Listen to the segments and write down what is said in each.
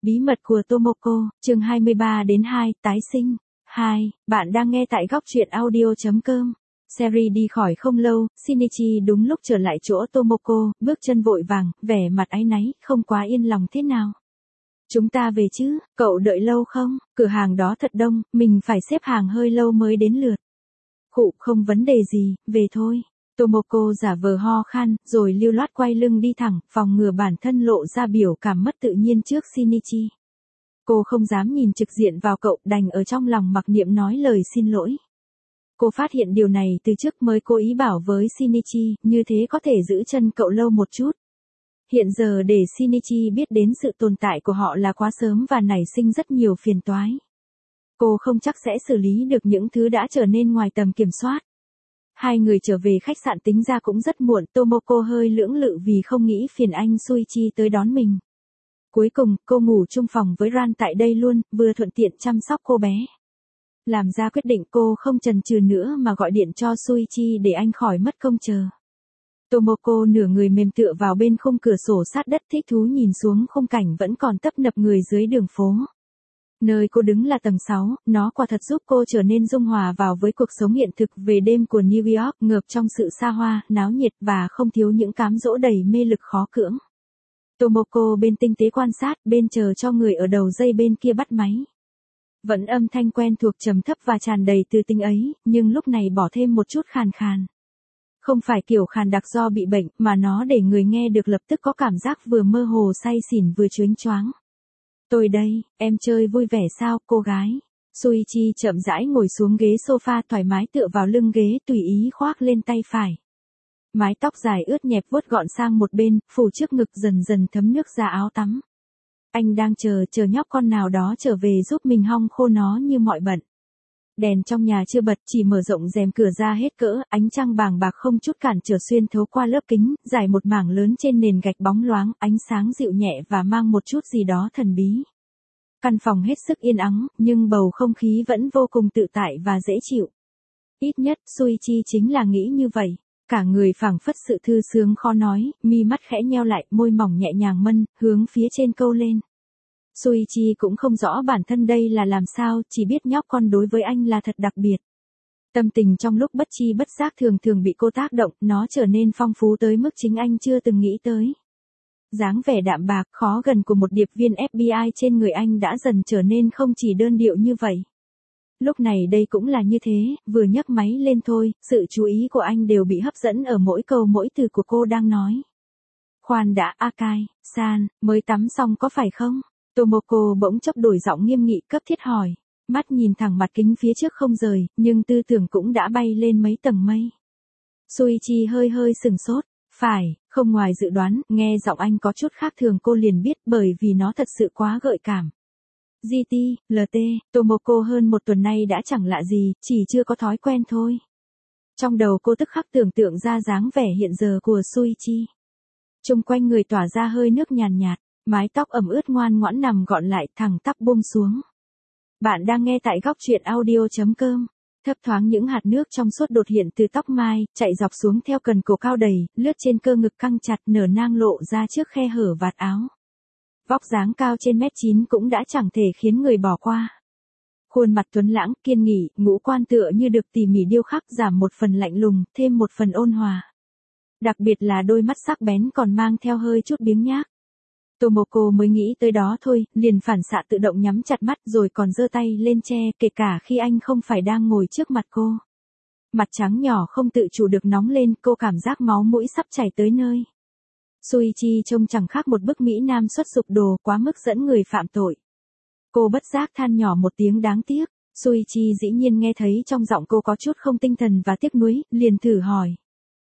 Bí mật của Tomoko, chương 23 đến 2, tái sinh. 2, bạn đang nghe tại góc truyện audio.com. Series đi khỏi không lâu, Shinichi đúng lúc trở lại chỗ Tomoko, bước chân vội vàng, vẻ mặt áy náy, không quá yên lòng thế nào. Chúng ta về chứ, cậu đợi lâu không? Cửa hàng đó thật đông, mình phải xếp hàng hơi lâu mới đến lượt. Khụ, không vấn đề gì, về thôi. Tomoko giả vờ ho khan, rồi lưu loát quay lưng đi thẳng, phòng ngừa bản thân lộ ra biểu cảm mất tự nhiên trước Shinichi. Cô không dám nhìn trực diện vào cậu, đành ở trong lòng mặc niệm nói lời xin lỗi. Cô phát hiện điều này từ trước mới cố ý bảo với Shinichi, như thế có thể giữ chân cậu lâu một chút. Hiện giờ để Shinichi biết đến sự tồn tại của họ là quá sớm và nảy sinh rất nhiều phiền toái. Cô không chắc sẽ xử lý được những thứ đã trở nên ngoài tầm kiểm soát. Hai người trở về khách sạn tính ra cũng rất muộn, Tomoko hơi lưỡng lự vì không nghĩ phiền anh Shuichi tới đón mình. Cuối cùng, cô ngủ chung phòng với Ran tại đây luôn, vừa thuận tiện chăm sóc cô bé. Làm ra quyết định cô không chần chừ nữa mà gọi điện cho Shuichi để anh khỏi mất công chờ. Tomoko nửa người mềm tựa vào bên khung cửa sổ sát đất thích thú nhìn xuống khung cảnh vẫn còn tấp nập người dưới đường phố. Nơi cô đứng là tầng 6, nó quả thật giúp cô trở nên dung hòa vào với cuộc sống hiện thực về đêm của New York, ngập trong sự xa hoa, náo nhiệt và không thiếu những cám dỗ đầy mê lực khó cưỡng. Tomoko bên tinh tế quan sát, bên chờ cho người ở đầu dây bên kia bắt máy. Vẫn âm thanh quen thuộc trầm thấp và tràn đầy tư tính ấy, nhưng lúc này bỏ thêm một chút khàn khàn. Không phải kiểu khàn đặc do bị bệnh, mà nó để người nghe được lập tức có cảm giác vừa mơ hồ say xỉn vừa chónh choáng. Tôi đây, em chơi vui vẻ sao, cô gái? Shuichi chậm rãi ngồi xuống ghế sofa thoải mái tựa vào lưng ghế tùy ý khoác lên tay phải. Mái tóc dài ướt nhẹp vuốt gọn sang một bên, phủ trước ngực dần dần thấm nước ra áo tắm. Anh đang chờ nhóc con nào đó trở về giúp mình hong khô nó như mọi bận. Đèn trong nhà chưa bật, chỉ mở rộng rèm cửa ra hết cỡ, ánh trăng bàng bạc không chút cản trở xuyên thấu qua lớp kính, dài một mảng lớn trên nền gạch bóng loáng, ánh sáng dịu nhẹ và mang một chút gì đó thần bí. Căn phòng hết sức yên ắng, nhưng bầu không khí vẫn vô cùng tự tại và dễ chịu. Ít nhất, Shuichi chính là nghĩ như vậy. Cả người phảng phất sự thư sướng khó nói, mi mắt khẽ nheo lại, môi mỏng nhẹ nhàng mân, hướng phía trên câu lên. Shuichi cũng không rõ bản thân đây là làm sao, chỉ biết nhóc con đối với anh là thật đặc biệt. Tâm tình trong lúc bất chi bất giác thường bị cô tác động, nó trở nên phong phú tới mức chính anh chưa từng nghĩ tới. Dáng vẻ đạm bạc, khó gần của một điệp viên FBI trên người anh đã dần trở nên không chỉ đơn điệu như vậy. Lúc này đây cũng là như thế, vừa nhấc máy lên thôi, sự chú ý của anh đều bị hấp dẫn ở mỗi câu mỗi từ của cô đang nói. Khoan đã, Akai-san, mới tắm xong có phải không? Tomoko bỗng chốc đổi giọng nghiêm nghị cấp thiết hỏi. Mắt nhìn thẳng mặt kính phía trước không rời, nhưng tư tưởng cũng đã bay lên mấy tầng mây. Shuichi hơi sừng sốt. Phải, không ngoài dự đoán, nghe giọng anh có chút khác thường cô liền biết bởi vì nó thật sự quá gợi cảm. GT, LT, Tomoko hơn một tuần nay đã chẳng lạ gì, chỉ chưa có thói quen thôi. Trong đầu cô tức khắc tưởng tượng ra dáng vẻ hiện giờ của Shuichi. Chung quanh người tỏa ra hơi nước nhàn nhạt, mái tóc ẩm ướt ngoan ngoãn nằm gọn lại thẳng tắp buông xuống. Bạn đang nghe tại góc truyện audio.com. Thấp thoáng những hạt nước trong suốt đột hiện từ tóc mai, chạy dọc xuống theo cần cổ cao đầy, lướt trên cơ ngực căng chặt nở nang lộ ra trước khe hở vạt áo. Vóc dáng cao trên 1m9 cũng đã chẳng thể khiến người bỏ qua. Khuôn mặt tuấn lãng, kiên nghị, ngũ quan tựa như được tỉ mỉ điêu khắc giảm một phần lạnh lùng, thêm một phần ôn hòa. Đặc biệt là đôi mắt sắc bén còn mang theo hơi chút biếng nhác. Tomoko mới nghĩ tới đó thôi, liền phản xạ tự động nhắm chặt mắt rồi còn giơ tay lên che, kể cả khi anh không phải đang ngồi trước mặt cô. Mặt trắng nhỏ không tự chủ được nóng lên, cô cảm giác máu mũi sắp chảy tới nơi. Shuichi trông chẳng khác một bức mỹ nam xuất sụp đồ, quá mức dẫn người phạm tội. Cô bất giác than nhỏ một tiếng đáng tiếc. Shuichi dĩ nhiên nghe thấy trong giọng cô có chút không tinh thần và tiếc nuối, liền thử hỏi.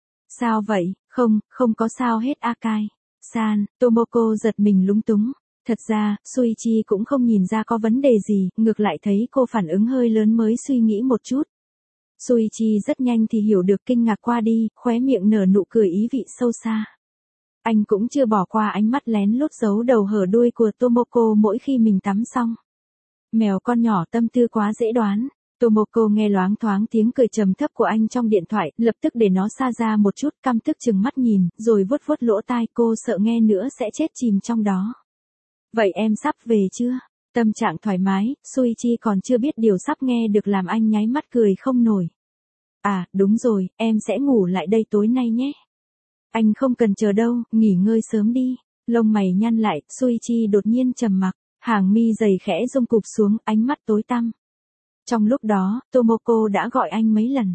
Sao vậy? Không có sao hết Akai-san. Tomoko giật mình lúng túng. Thật ra, Shuichi cũng không nhìn ra có vấn đề gì, ngược lại thấy cô phản ứng hơi lớn mới suy nghĩ một chút. Shuichi rất nhanh thì hiểu được kinh ngạc qua đi, khóe miệng nở nụ cười ý vị sâu xa. Anh cũng chưa bỏ qua ánh mắt lén lút giấu đầu hở đuôi của Tomoko mỗi khi mình tắm xong. Mèo con nhỏ tâm tư quá dễ đoán. Tomoko nghe loáng thoáng tiếng cười trầm thấp của anh trong điện thoại, lập tức để nó xa ra một chút, căm tức chừng mắt nhìn, rồi vuốt lỗ tai, cô sợ nghe nữa sẽ chết chìm trong đó. Vậy em sắp về chưa? Tâm trạng thoải mái, Suichi còn chưa biết điều sắp nghe được làm anh nháy mắt cười không nổi. À, đúng rồi, em sẽ ngủ lại đây tối nay nhé. Anh không cần chờ đâu, nghỉ ngơi sớm đi. Lông mày nhăn lại, Suichi đột nhiên trầm mặc, hàng mi dày khẽ rung cụp xuống, ánh mắt tối tăm. Trong lúc đó, Tomoko đã gọi anh mấy lần.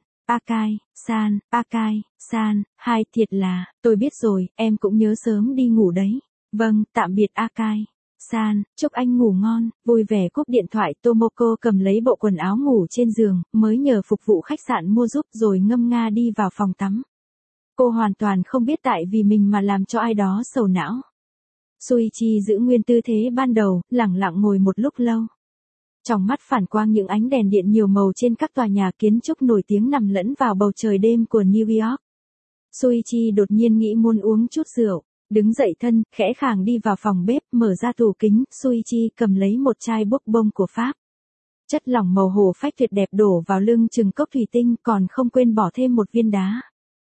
Akai, san, hai thiệt là, tôi biết rồi, em cũng nhớ sớm đi ngủ đấy. Vâng, tạm biệt Akai. San, chúc anh ngủ ngon, vui vẻ cúp điện thoại. Tomoko cầm lấy bộ quần áo ngủ trên giường, mới nhờ phục vụ khách sạn mua giúp rồi ngâm nga đi vào phòng tắm. Cô hoàn toàn không biết tại vì mình mà làm cho ai đó sầu não. Suichi giữ nguyên tư thế ban đầu, lẳng lặng ngồi một lúc lâu. Trong mắt phản quang những ánh đèn điện nhiều màu trên các tòa nhà kiến trúc nổi tiếng nằm lẫn vào bầu trời đêm của New York. Suichi đột nhiên nghĩ muốn uống chút rượu. Đứng dậy thân, khẽ khàng đi vào phòng bếp, mở ra tủ kính, Suichi cầm lấy một chai bốc bông của Pháp. Chất lỏng màu hồ phách tuyệt đẹp đổ vào lưng chừng cốc thủy tinh, còn không quên bỏ thêm một viên đá.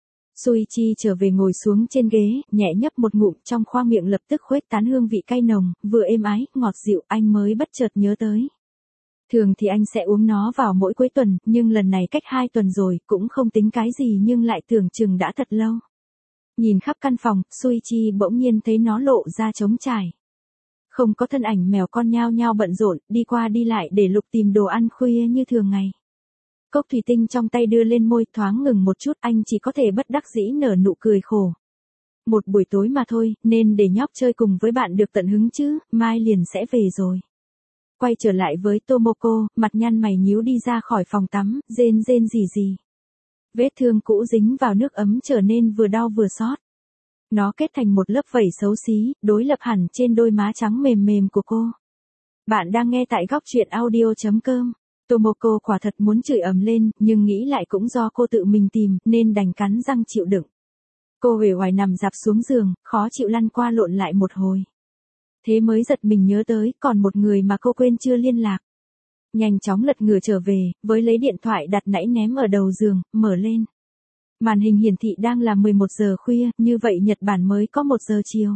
Suichi trở về ngồi xuống trên ghế, nhẹ nhấp một ngụm, trong khoang miệng lập tức khuếch tán hương vị cay nồng, vừa êm ái, ngọt dịu. Anh mới bất chợt nhớ tới. Thường thì anh sẽ uống nó vào mỗi cuối tuần, nhưng lần này cách 2 tuần rồi, cũng không tính cái gì nhưng lại tưởng chừng đã thật lâu. Nhìn khắp căn phòng, Suichi bỗng nhiên thấy nó lộ ra trống trải. Không có thân ảnh mèo con nhao nhao bận rộn, đi qua đi lại để lục tìm đồ ăn khuya như thường ngày. Cốc thủy tinh trong tay đưa lên môi, thoáng ngừng một chút, anh chỉ có thể bất đắc dĩ nở nụ cười khổ. Một buổi tối mà thôi, nên để nhóc chơi cùng với bạn được tận hứng chứ, mai liền sẽ về rồi. Quay trở lại với Tomoko, mặt nhăn mày nhíu đi ra khỏi phòng tắm, rên rỉ. Vết thương cũ dính vào nước ấm trở nên vừa đau vừa xót. Nó kết thành một lớp vảy xấu xí, đối lập hẳn trên đôi má trắng mềm mềm của cô. Bạn đang nghe tại góc truyện audio.com. Tomoko quả thật muốn chửi ầm lên, nhưng nghĩ lại cũng do cô tự mình tìm, nên đành cắn răng chịu đựng. Cô uể oải nằm dạp xuống giường, khó chịu lăn qua lộn lại một hồi. Thế mới giật mình nhớ tới, còn một người mà cô quên chưa liên lạc. Nhanh chóng lật ngửa trở về, với lấy điện thoại đặt nãy ném ở đầu giường, mở lên. Màn hình hiển thị đang là 11 giờ khuya, như vậy Nhật Bản mới có 1 giờ chiều.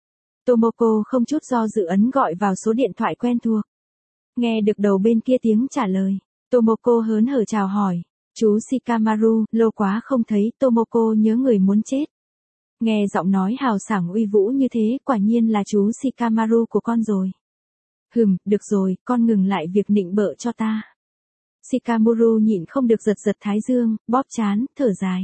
Tomoko không chút do dự ấn gọi vào số điện thoại quen thuộc. Nghe được đầu bên kia tiếng trả lời, Tomoko hớn hở chào hỏi. Chú Shikamaru, lâu quá không thấy. Tomoko nhớ người muốn chết. Nghe giọng nói hào sảng uy vũ như thế, quả nhiên là chú Shikamaru của con rồi. Được rồi, con ngừng lại việc nịnh bợ cho ta. Shikamaru nhịn không được giật thái dương, bóp trán, thở dài.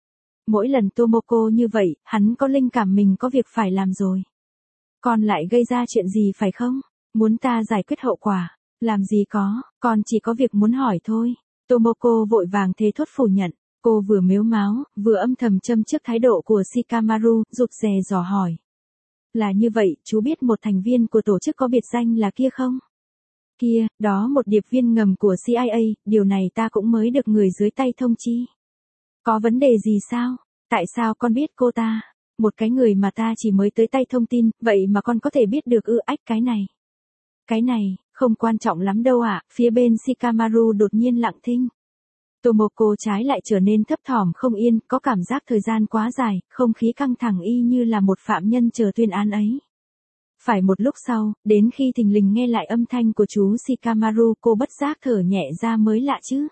Mỗi lần Tomoko như vậy, hắn có linh cảm mình có việc phải làm rồi. Con lại gây ra chuyện gì phải không? Muốn ta giải quyết hậu quả? Làm gì có, con chỉ có việc muốn hỏi thôi. Tomoko vội vàng thế thốt phủ nhận. Cô vừa mếu máo, vừa âm thầm châm trước thái độ của Shikamaru, rụt rè dò hỏi. Là như vậy, chú biết một thành viên của tổ chức có biệt danh là kia không? Kia, đó một điệp viên ngầm của CIA, điều này ta cũng mới được người dưới tay thông chi. Có vấn đề gì sao? Tại sao con biết cô ta? Một cái người mà ta chỉ mới tới tay thông tin, vậy mà con có thể biết được cái này. Cái này, không quan trọng lắm đâu ạ. Phía bên Shikamaru đột nhiên lặng thinh. Tomoko trái lại trở nên thấp thỏm không yên, có cảm giác thời gian quá dài, không khí căng thẳng y như là một phạm nhân chờ tuyên án ấy. Phải một lúc sau, đến khi thình lình nghe lại âm thanh của chú Shikamaru, cô bất giác thở nhẹ ra mới lạ chứ.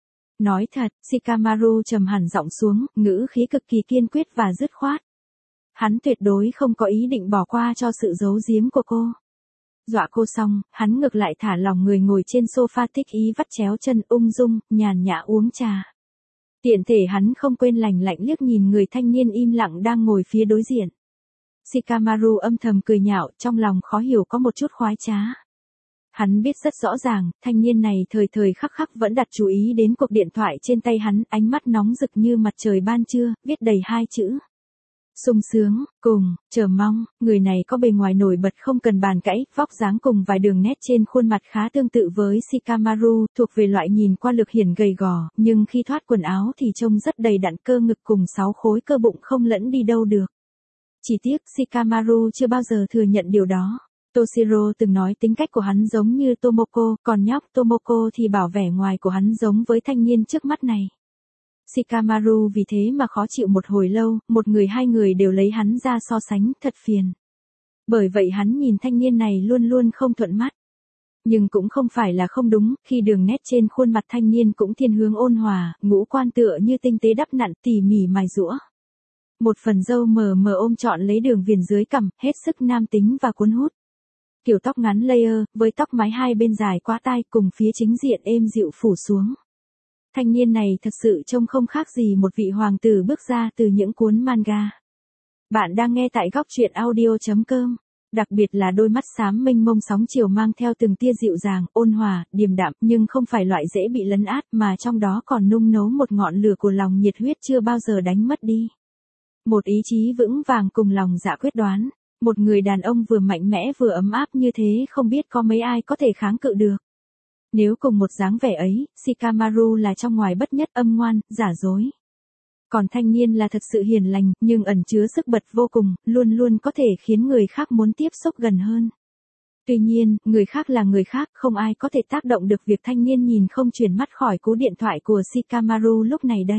Nói thật, Shikamaru trầm hẳn giọng xuống, ngữ khí cực kỳ kiên quyết và dứt khoát. Hắn tuyệt đối không có ý định bỏ qua cho sự giấu giếm của cô. Dọa cô xong, hắn ngược lại thả lỏng người ngồi trên sofa thích ý vắt chéo chân ung dung, nhàn nhã uống trà. Tiện thể hắn không quên lạnh liếc nhìn người thanh niên im lặng đang ngồi phía đối diện. Shikamaru âm thầm cười nhạo, trong lòng khó hiểu có một chút khoái trá. Hắn biết rất rõ ràng, thanh niên này thời khắc vẫn đặt chú ý đến cuộc điện thoại trên tay hắn, ánh mắt nóng rực như mặt trời ban trưa, viết đầy 2 chữ. Sung sướng, cùng, chờ mong. Người này có bề ngoài nổi bật không cần bàn cãi, vóc dáng cùng vài đường nét trên khuôn mặt khá tương tự với Shikamaru, thuộc về loại nhìn qua lực hiển gầy gò, nhưng khi thoát quần áo thì trông rất đầy đặn, cơ ngực cùng 6 khối cơ bụng không lẫn đi đâu được. Chỉ tiếc Shikamaru chưa bao giờ thừa nhận điều đó. Toshiro từng nói tính cách của hắn giống như Tomoko, còn nhóc Tomoko thì bảo vẻ ngoài của hắn giống với thanh niên trước mắt này. Shikamaru vì thế mà khó chịu một hồi lâu, một người hai người đều lấy hắn ra so sánh, thật phiền. Bởi vậy hắn nhìn thanh niên này luôn luôn không thuận mắt. Nhưng cũng không phải là không đúng, khi đường nét trên khuôn mặt thanh niên cũng thiên hướng ôn hòa, ngũ quan tựa như tinh tế đắp nặn tỉ mỉ mài giũa. Một phần râu mờ mờ ôm trọn lấy đường viền dưới cằm, hết sức nam tính và cuốn hút. Kiểu tóc ngắn layer, với tóc mái hai bên dài quá tai cùng phía chính diện êm dịu phủ xuống. Thanh niên này thật sự trông không khác gì một vị hoàng tử bước ra từ những cuốn manga. Bạn đang nghe tại góc truyện audio.com. Đặc biệt là đôi mắt xám mênh mông sóng chiều mang theo từng tia dịu dàng, ôn hòa, điềm đạm, nhưng không phải loại dễ bị lấn át mà trong đó còn nung nấu một ngọn lửa của lòng nhiệt huyết chưa bao giờ đánh mất đi. Một ý chí vững vàng cùng lòng dạ quyết đoán. Một người đàn ông vừa mạnh mẽ vừa ấm áp như thế không biết có mấy ai có thể kháng cự được. Nếu cùng một dáng vẻ ấy, Shikamaru là trong ngoài bất nhất, âm ngoan, giả dối. Còn thanh niên là thật sự hiền lành, nhưng ẩn chứa sức bật vô cùng, luôn luôn có thể khiến người khác muốn tiếp xúc gần hơn. Tuy nhiên, người khác là người khác, không ai có thể tác động được việc thanh niên nhìn không chuyển mắt khỏi cú điện thoại của Shikamaru lúc này đây.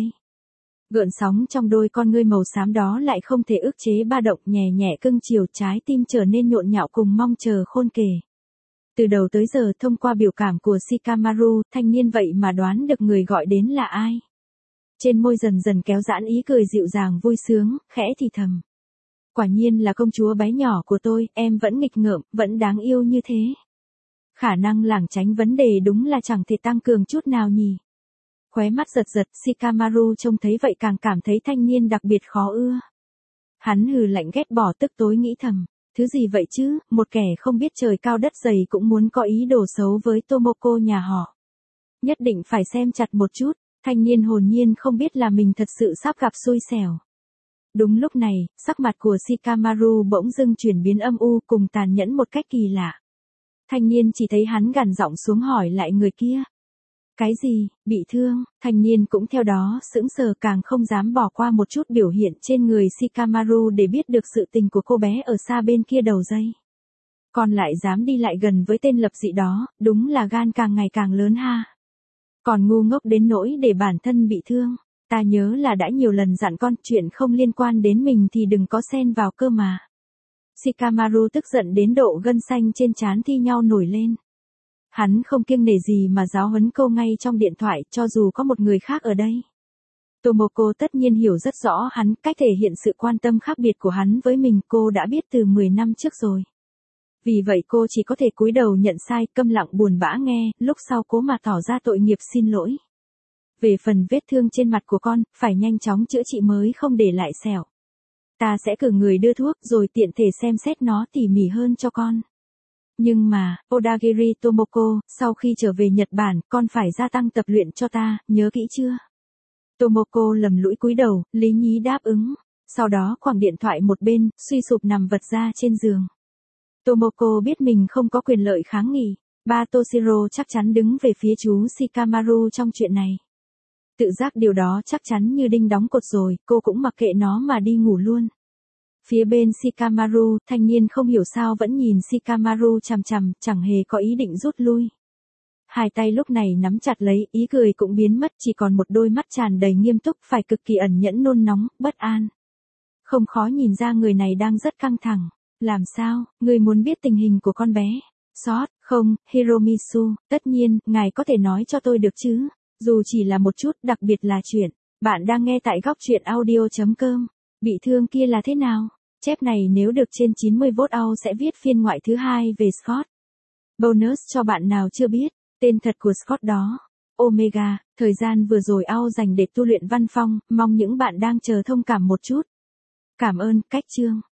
Gợn sóng trong đôi con ngươi màu xám đó lại không thể ức chế ba động, nhẹ nhẹ cưng chiều, trái tim trở nên nhộn nhạo cùng mong chờ khôn kể. Từ đầu tới giờ thông qua biểu cảm của Shikamaru, thanh niên vậy mà đoán được người gọi đến là ai. Trên môi dần dần kéo giãn ý cười dịu dàng vui sướng, khẽ thì thầm. Quả nhiên là công chúa bé nhỏ của tôi, em vẫn nghịch ngợm, vẫn đáng yêu như thế. Khả năng lảng tránh vấn đề đúng là chẳng thể tăng cường chút nào nhỉ. Khóe mắt giật giật, Shikamaru trông thấy vậy càng cảm thấy thanh niên đặc biệt khó ưa. Hắn hừ lạnh ghét bỏ tức tối nghĩ thầm, thứ gì vậy chứ, một kẻ không biết trời cao đất dày cũng muốn có ý đồ xấu với Tomoko nhà họ. Nhất định phải xem chặt một chút, thanh niên hồn nhiên không biết là mình thật sự sắp gặp xui xẻo. Đúng lúc này, sắc mặt của Shikamaru bỗng dưng chuyển biến âm u cùng tàn nhẫn một cách kỳ lạ. Thanh niên chỉ thấy hắn gằn giọng xuống hỏi lại người kia. Cái gì, bị thương, thanh niên cũng theo đó sững sờ, càng không dám bỏ qua một chút biểu hiện trên người Shikamaru để biết được sự tình của cô bé ở xa bên kia đầu dây. Còn lại dám đi lại gần với tên lập dị đó, đúng là gan càng ngày càng lớn ha. Còn ngu ngốc đến nỗi để bản thân bị thương, ta nhớ là đã nhiều lần dặn con chuyện không liên quan đến mình thì đừng có xen vào cơ mà. Shikamaru tức giận đến độ gân xanh trên trán thi nhau nổi lên. Hắn không kiêng nể gì mà giáo huấn cô ngay trong điện thoại, cho dù có một người khác ở đây. Tomoko tất nhiên hiểu rất rõ hắn, cách thể hiện sự quan tâm khác biệt của hắn với mình cô đã biết từ 10 năm trước rồi. Vì vậy cô chỉ có thể cúi đầu nhận sai, câm lặng buồn bã nghe, lúc sau cố mà tỏ ra tội nghiệp xin lỗi. Về phần vết thương trên mặt của con, phải nhanh chóng chữa trị mới không để lại sẹo. Ta sẽ cử người đưa thuốc rồi tiện thể xem xét nó tỉ mỉ hơn cho con. Nhưng mà, Odagiri Tomoko, sau khi trở về Nhật Bản, con phải gia tăng tập luyện cho ta, nhớ kỹ chưa? Tomoko lầm lũi cúi đầu, lý nhí đáp ứng. Sau đó quẳng điện thoại một bên, suy sụp nằm vật ra trên giường. Tomoko biết mình không có quyền lợi kháng nghị. Ba Toshiro chắc chắn đứng về phía chú Shikamaru trong chuyện này. Tự giác điều đó chắc chắn như đinh đóng cột rồi, cô cũng mặc kệ nó mà đi ngủ luôn. Phía bên Shikamaru, thanh niên không hiểu sao vẫn nhìn Shikamaru chằm chằm, chẳng hề có ý định rút lui. Hai tay lúc này nắm chặt lấy, ý cười cũng biến mất, chỉ còn một đôi mắt tràn đầy nghiêm túc, phải cực kỳ ẩn nhẫn nôn nóng, bất an. Không khó nhìn ra người này đang rất căng thẳng. Làm sao, người muốn biết tình hình của con bé? Sót, không, Hiromitsu, tất nhiên, ngài có thể nói cho tôi được chứ? Dù chỉ là một chút, đặc biệt là chuyện. Bạn đang nghe tại góc truyện audio.com. Bị thương kia là thế nào? Chép này nếu được trên 90V AU sẽ viết phiên ngoại thứ hai về Scott. Bonus cho bạn nào chưa biết, tên thật của Scott đó. Omega, thời gian vừa rồi AU dành để tu luyện văn phong, mong những bạn đang chờ thông cảm một chút. Cảm ơn, cách chương.